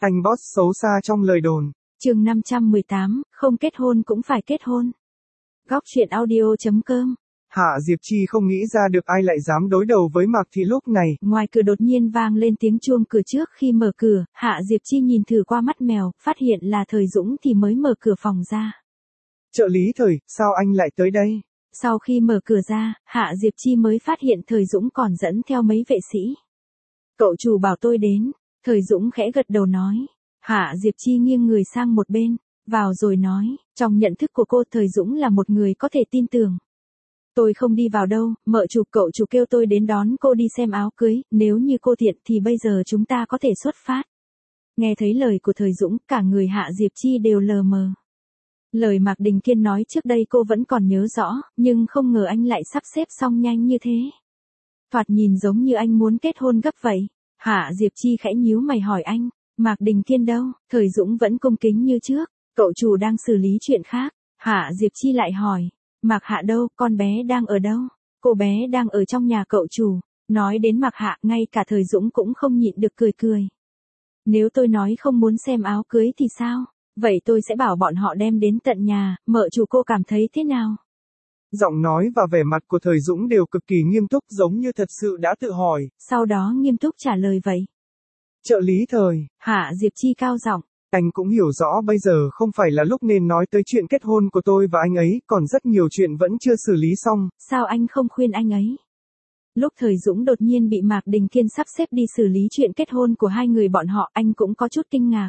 Anh boss xấu xa trong lời đồn. Chương 518, không kết hôn cũng phải kết hôn. Góc truyện audio.com. Hạ Diệp Chi không nghĩ ra được ai lại dám đối đầu với Mạc Thị lúc này. Ngoài cửa đột nhiên vang lên tiếng chuông cửa trước khi mở cửa, Hạ Diệp Chi nhìn thử qua mắt mèo, phát hiện là Thời Dũng thì mới mở cửa phòng ra. Trợ lý Thời, sao anh lại tới đây? Sau khi mở cửa ra, Hạ Diệp Chi mới phát hiện Thời Dũng còn dẫn theo mấy vệ sĩ. Cậu chủ bảo tôi đến, Thời Dũng khẽ gật đầu nói. Hạ Diệp Chi nghiêng người sang một bên, vào rồi nói, trong nhận thức của cô Thời Dũng là một người có thể tin tưởng. Tôi không đi vào đâu, mợ chủ cậu chủ kêu tôi đến đón cô đi xem áo cưới, nếu như cô thiện thì bây giờ chúng ta có thể xuất phát. Nghe thấy lời của Thời Dũng, cả người Hạ Diệp Chi đều lờ mờ. Lời Mạc Đình Kiên nói trước đây cô vẫn còn nhớ rõ, nhưng không ngờ anh lại sắp xếp xong nhanh như thế. Thoạt nhìn giống như anh muốn kết hôn gấp vậy. Hạ Diệp Chi khẽ nhíu mày hỏi anh, Mạc Đình Kiên đâu? Thời Dũng vẫn cung kính như trước, cậu chủ đang xử lý chuyện khác. Hạ Diệp Chi lại hỏi, Mạc Hạ đâu, con bé đang ở đâu? Cô bé đang ở trong nhà cậu chủ. Nói đến Mạc Hạ, ngay cả Thời Dũng cũng không nhịn được cười cười. Nếu tôi nói không muốn xem áo cưới thì sao? Vậy tôi sẽ bảo bọn họ đem đến tận nhà, mợ chủ cô cảm thấy thế nào? Giọng nói và vẻ mặt của Thời Dũng đều cực kỳ nghiêm túc giống như thật sự đã tự hỏi. Sau đó nghiêm túc trả lời vậy. Trợ lý Thời. Hạ Diệp Chi cao giọng. Anh cũng hiểu rõ bây giờ không phải là lúc nên nói tới chuyện kết hôn của tôi và anh ấy, còn rất nhiều chuyện vẫn chưa xử lý xong. Sao anh không khuyên anh ấy? Lúc Thời Dũng đột nhiên bị Mạc Đình Kiên sắp xếp đi xử lý chuyện kết hôn của hai người bọn họ, anh cũng có chút kinh ngạc.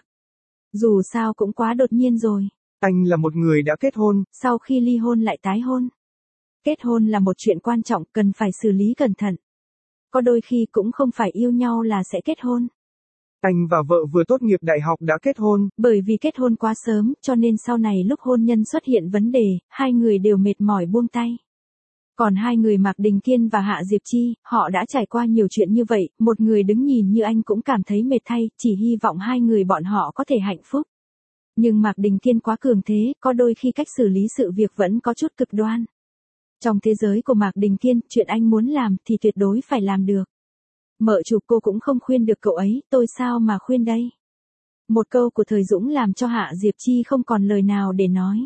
Dù sao cũng quá đột nhiên rồi. Anh là một người đã kết hôn, sau khi ly hôn lại tái hôn. Kết hôn là một chuyện quan trọng, cần phải xử lý cẩn thận. Có đôi khi cũng không phải yêu nhau là sẽ kết hôn. Anh và vợ vừa tốt nghiệp đại học đã kết hôn. Bởi vì kết hôn quá sớm, cho nên sau này lúc hôn nhân xuất hiện vấn đề, hai người đều mệt mỏi buông tay. Còn hai người Mạc Đình Kiên và Hạ Diệp Chi, họ đã trải qua nhiều chuyện như vậy, một người đứng nhìn như anh cũng cảm thấy mệt thay, chỉ hy vọng hai người bọn họ có thể hạnh phúc. Nhưng Mạc Đình Kiên quá cường thế, có đôi khi cách xử lý sự việc vẫn có chút cực đoan. Trong thế giới của Mạc Đình Kiên, chuyện anh muốn làm thì tuyệt đối phải làm được. Mợ chủ cô cũng không khuyên được cậu ấy, tôi sao mà khuyên đây? Một câu của Thời Dũng làm cho Hạ Diệp Chi không còn lời nào để nói.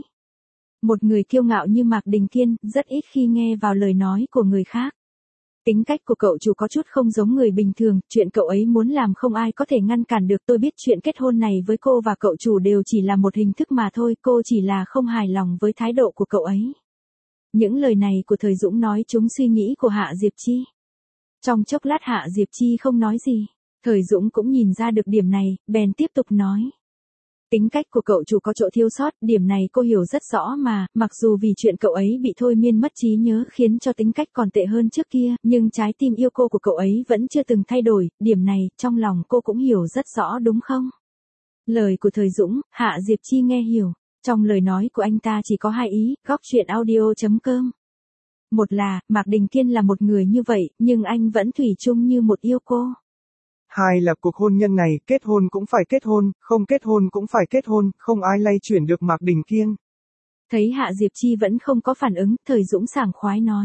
Một người kiêu ngạo như Mạc Đình Kiên, rất ít khi nghe vào lời nói của người khác. Tính cách của cậu chủ có chút không giống người bình thường, chuyện cậu ấy muốn làm không ai có thể ngăn cản được. Tôi biết chuyện kết hôn này với cô và cậu chủ đều chỉ là một hình thức mà thôi, cô chỉ là không hài lòng với thái độ của cậu ấy. Những lời này của Thời Dũng nói trúng suy nghĩ của Hạ Diệp Chi. Trong chốc lát Hạ Diệp Chi không nói gì, Thời Dũng cũng nhìn ra được điểm này, bèn tiếp tục nói. Tính cách của cậu chủ có chỗ thiếu sót, điểm này cô hiểu rất rõ mà, mặc dù vì chuyện cậu ấy bị thôi miên mất trí nhớ khiến cho tính cách còn tệ hơn trước kia, nhưng trái tim yêu cô của cậu ấy vẫn chưa từng thay đổi, điểm này, trong lòng cô cũng hiểu rất rõ đúng không? Lời của Thời Dũng, Hạ Diệp Chi nghe hiểu, trong lời nói của anh ta chỉ có hai ý, góc truyện audio.com. Một là, Mạc Đình Kiên là một người như vậy, nhưng anh vẫn thủy chung như một yêu cô. Hai là cuộc hôn nhân này, kết hôn cũng phải kết hôn, không kết hôn cũng phải kết hôn, không ai lay chuyển được Mạc Đình Kiên. Thấy Hạ Diệp Chi vẫn không có phản ứng, Thời Dũng sảng khoái nói.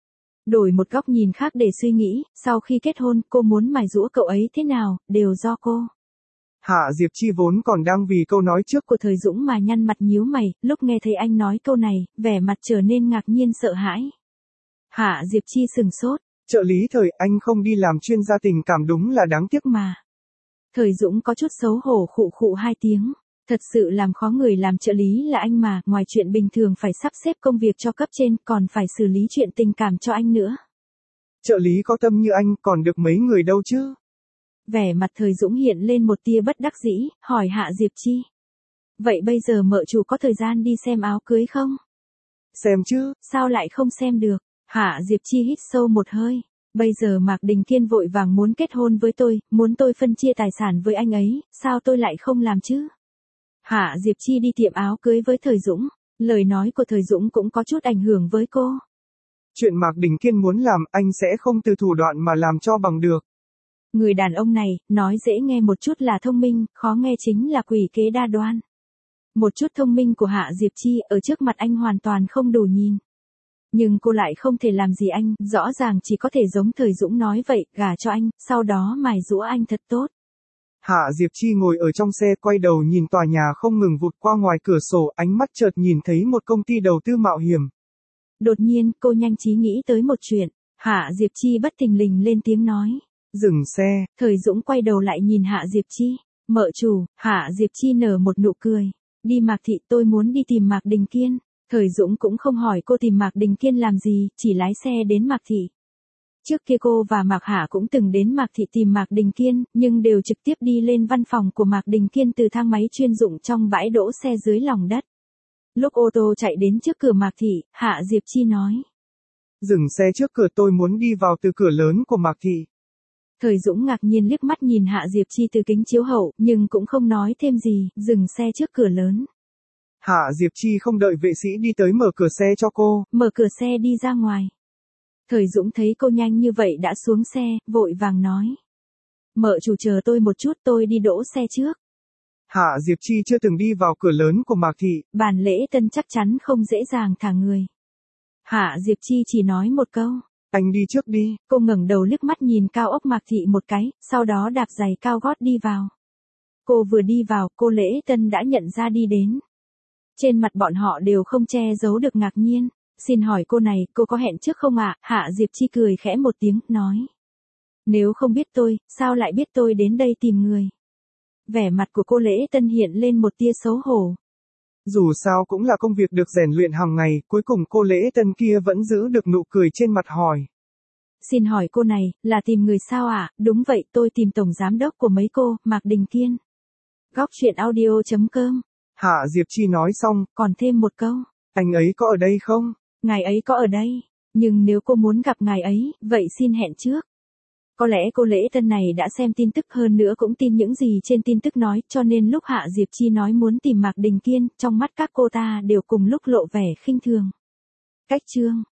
Đổi một góc nhìn khác để suy nghĩ, sau khi kết hôn, cô muốn mài giũa cậu ấy thế nào, đều do cô. Hạ Diệp Chi vốn còn đang vì câu nói trước của Thời Dũng mà nhăn mặt nhíu mày, lúc nghe thấy anh nói câu này, vẻ mặt trở nên ngạc nhiên sợ hãi. Hạ Diệp Chi sừng sốt. Trợ lý Thời, anh không đi làm chuyên gia tình cảm đúng là đáng tiếc mà. Thời Dũng có chút xấu hổ khụ khụ hai tiếng. Thật sự làm khó người làm trợ lý là anh mà, ngoài chuyện bình thường phải sắp xếp công việc cho cấp trên, còn phải xử lý chuyện tình cảm cho anh nữa. Trợ lý có tâm như anh, còn được mấy người đâu chứ? Vẻ mặt Thời Dũng hiện lên một tia bất đắc dĩ, hỏi Hạ Diệp Chi. Vậy bây giờ mợ chủ có thời gian đi xem áo cưới không? Xem chứ. Sao lại không xem được? Hạ Diệp Chi hít sâu một hơi. Bây giờ Mạc Đình Kiên vội vàng muốn kết hôn với tôi, muốn tôi phân chia tài sản với anh ấy, sao tôi lại không làm chứ? Hạ Diệp Chi đi tiệm áo cưới với Thời Dũng, lời nói của Thời Dũng cũng có chút ảnh hưởng với cô. Chuyện Mạc Đình Kiên muốn làm, anh sẽ không từ thủ đoạn mà làm cho bằng được. Người đàn ông này, nói dễ nghe một chút là thông minh, khó nghe chính là quỷ kế đa đoan. Một chút thông minh của Hạ Diệp Chi ở trước mặt anh hoàn toàn không đủ nhìn. Nhưng cô lại không thể làm gì anh, rõ ràng chỉ có thể giống Thời Dũng nói vậy, gả cho anh, sau đó mài giũa anh thật tốt. Hạ Diệp Chi ngồi ở trong xe quay đầu nhìn tòa nhà không ngừng vụt qua ngoài cửa sổ, ánh mắt chợt nhìn thấy một công ty đầu tư mạo hiểm. Đột nhiên, cô nhanh trí nghĩ tới một chuyện. Hạ Diệp Chi bất thình lình lên tiếng nói. Dừng xe. Thời Dũng quay đầu lại nhìn Hạ Diệp Chi. Mợ chủ, Hạ Diệp Chi nở một nụ cười. Đi Mạc Thị, tôi muốn đi tìm Mạc Đình Kiên. Thời Dũng cũng không hỏi cô tìm Mạc Đình Kiên làm gì, chỉ lái xe đến Mạc Thị. Trước kia cô và Mạc Hạ cũng từng đến Mạc Thị tìm Mạc Đình Kiên, nhưng đều trực tiếp đi lên văn phòng của Mạc Đình Kiên từ thang máy chuyên dụng trong bãi đỗ xe dưới lòng đất. Lúc ô tô chạy đến trước cửa Mạc Thị, Hạ Diệp Chi nói. Dừng xe trước cửa, tôi muốn đi vào từ cửa lớn của Mạc Thị. Thời Dũng ngạc nhiên liếc mắt nhìn Hạ Diệp Chi từ kính chiếu hậu, nhưng cũng không nói thêm gì, dừng xe trước cửa lớn. Hạ Diệp Chi không đợi vệ sĩ đi tới mở cửa xe cho cô. Mở cửa xe đi ra ngoài. Thời Dũng thấy cô nhanh như vậy đã xuống xe, vội vàng nói. Mợ chủ chờ tôi một chút, tôi đi đỗ xe trước. Hạ Diệp Chi chưa từng đi vào cửa lớn của Mạc Thị. Bàn lễ tân chắc chắn không dễ dàng thả người. Hạ Diệp Chi chỉ nói một câu. Anh đi trước đi. Cô ngẩng đầu liếc mắt nhìn cao ốc Mạc Thị một cái, sau đó đạp giày cao gót đi vào. Cô vừa đi vào, cô lễ tân đã nhận ra đi đến. Trên mặt bọn họ đều không che giấu được ngạc nhiên. Xin hỏi cô này, cô có hẹn trước không ạ? Hạ Diệp Chi cười khẽ một tiếng, nói. Nếu không biết tôi, sao lại biết tôi đến đây tìm người? Vẻ mặt của cô lễ tân hiện lên một tia xấu hổ. Dù sao cũng là công việc được rèn luyện hàng ngày, cuối cùng cô lễ tân kia vẫn giữ được nụ cười trên mặt hỏi. Xin hỏi cô này, là tìm người sao ạ? Đúng vậy, tôi tìm tổng giám đốc của mấy cô, Mạc Đình Kiên. Góc chuyện audio.com. Hạ Diệp Chi nói xong, còn thêm một câu. Anh ấy có ở đây không? Ngài ấy có ở đây, nhưng nếu cô muốn gặp ngài ấy, vậy xin hẹn trước. Có lẽ cô lễ tân này đã xem tin tức, hơn nữa cũng tin những gì trên tin tức nói, cho nên lúc Hạ Diệp Chi nói muốn tìm Mạc Đình Kiên, trong mắt các cô ta đều cùng lúc lộ vẻ khinh thường. Cách chương